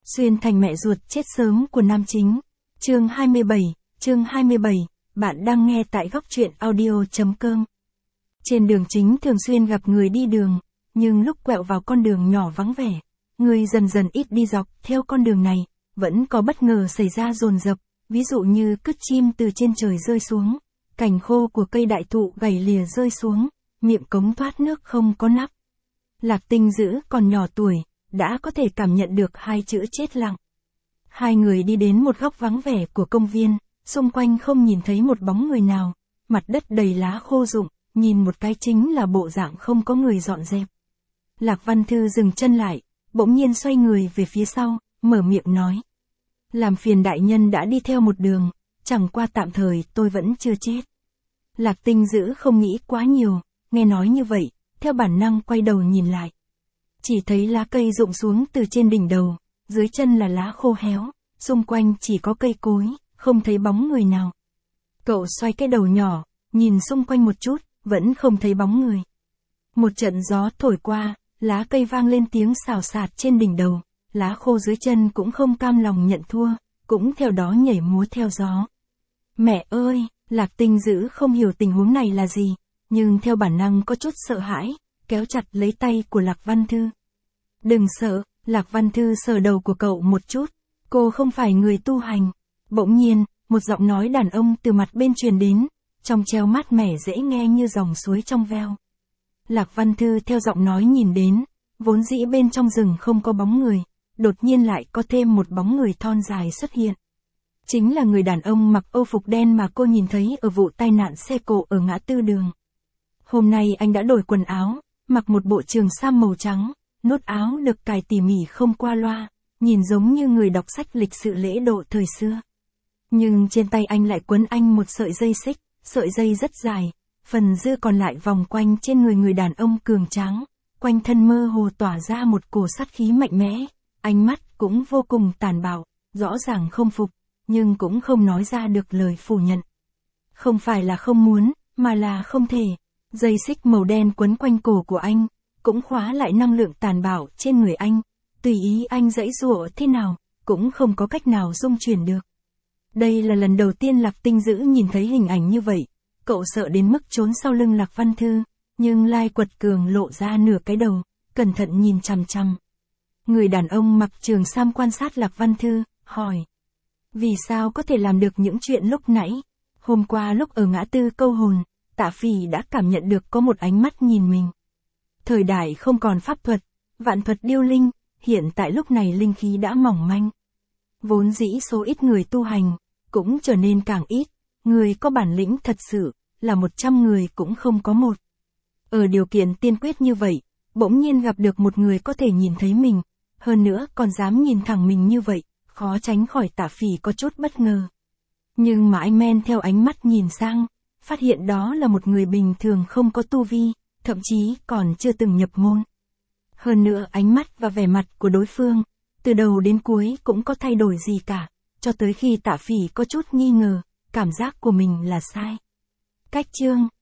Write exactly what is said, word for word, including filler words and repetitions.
Xuyên thành mẹ ruột chết sớm của nam chính. Chương hai mươi bảy, chương hai mươi bảy, bạn đang nghe tại góc truyện audio chấm com. Trên đường chính thường xuyên gặp người đi đường, nhưng lúc quẹo vào con đường nhỏ vắng vẻ, người dần dần ít đi dọc theo con đường này, vẫn có bất ngờ xảy ra dồn dập, ví dụ như cứt chim từ trên trời rơi xuống, cành khô của cây đại thụ gãy lìa rơi xuống, miệng cống thoát nước không có nắp. Lạc Tinh Dữ còn nhỏ tuổi, đã có thể cảm nhận được hai chữ chết lặng. Hai người đi đến một góc vắng vẻ của công viên, xung quanh không nhìn thấy một bóng người nào, mặt đất đầy lá khô rụng, nhìn một cái chính là bộ dạng không có người dọn dẹp. Lạc Văn Thư dừng chân lại, bỗng nhiên xoay người về phía sau, mở miệng nói. Làm phiền đại nhân đã đi theo một đường, chẳng qua tạm thời tôi vẫn chưa chết. Lạc Tinh Dữ không nghĩ quá nhiều, nghe nói như vậy, theo bản năng quay đầu nhìn lại. Chỉ thấy lá cây rụng xuống từ trên đỉnh đầu, dưới chân là lá khô héo, xung quanh chỉ có cây cối, không thấy bóng người nào. Cậu xoay cái đầu nhỏ, nhìn xung quanh một chút, vẫn không thấy bóng người. Một trận gió thổi qua, lá cây vang lên tiếng xào xạc trên đỉnh đầu, lá khô dưới chân cũng không cam lòng nhận thua, cũng theo đó nhảy múa theo gió. Mẹ ơi, Lạc Tinh Dữ không hiểu tình huống này là gì, nhưng theo bản năng có chút sợ hãi, kéo chặt lấy tay của Lạc Văn Thư. Đừng sợ, Lạc Văn Thư sờ đầu của cậu một chút, cô không phải người tu hành. Bỗng nhiên, một giọng nói đàn ông từ mặt bên truyền đến, trong treo mát mẻ dễ nghe như dòng suối trong veo. Lạc Văn Thư theo giọng nói nhìn đến, vốn dĩ bên trong rừng không có bóng người, đột nhiên lại có thêm một bóng người thon dài xuất hiện. Chính là người đàn ông mặc âu phục đen mà cô nhìn thấy ở vụ tai nạn xe cộ ở ngã tư đường. Hôm nay anh đã đổi quần áo, mặc một bộ trường sam màu trắng, nút áo được cài tỉ mỉ không qua loa, nhìn giống như người đọc sách lịch sự lễ độ thời xưa. Nhưng trên tay anh lại quấn anh một sợi dây xích, sợi dây rất dài, phần dư còn lại vòng quanh trên người người đàn ông cường tráng, quanh thân mơ hồ tỏa ra một cổ sát khí mạnh mẽ, ánh mắt cũng vô cùng tàn bạo, rõ ràng không phục, nhưng cũng không nói ra được lời phủ nhận. Không phải là không muốn, mà là không thể. Dây xích màu đen quấn quanh cổ của anh, cũng khóa lại năng lượng tàn bạo trên người anh, tùy ý anh giãy giụa thế nào, cũng không có cách nào dung chuyển được. Đây là lần đầu tiên Lạc Tinh Dữ nhìn thấy hình ảnh như vậy, cậu sợ đến mức trốn sau lưng Lạc Văn Thư, nhưng Lai Quật Cường lộ ra nửa cái đầu, cẩn thận nhìn chằm chằm. Người đàn ông mặc trường sam quan sát Lạc Văn Thư, hỏi. Vì sao có thể làm được những chuyện lúc nãy? Hôm qua lúc ở ngã tư Câu Hồn, Tạ Phỉ đã cảm nhận được có một ánh mắt nhìn mình. Thời đại không còn pháp thuật, vạn thuật điêu linh, hiện tại lúc này linh khí đã mỏng manh. Vốn dĩ số ít người tu hành, cũng trở nên càng ít, người có bản lĩnh thật sự, là một trăm người cũng không có một. Ở điều kiện tiên quyết như vậy, bỗng nhiên gặp được một người có thể nhìn thấy mình, hơn nữa còn dám nhìn thẳng mình như vậy, khó tránh khỏi Tạ Phỉ có chút bất ngờ. Nhưng mà anh men theo ánh mắt nhìn sang, phát hiện đó là một người bình thường không có tu vi, thậm chí còn chưa từng nhập môn. Hơn nữa ánh mắt và vẻ mặt của đối phương, từ đầu đến cuối cũng có thay đổi gì cả, cho tới khi Tạ Phỉ có chút nghi ngờ, cảm giác của mình là sai. Cách chương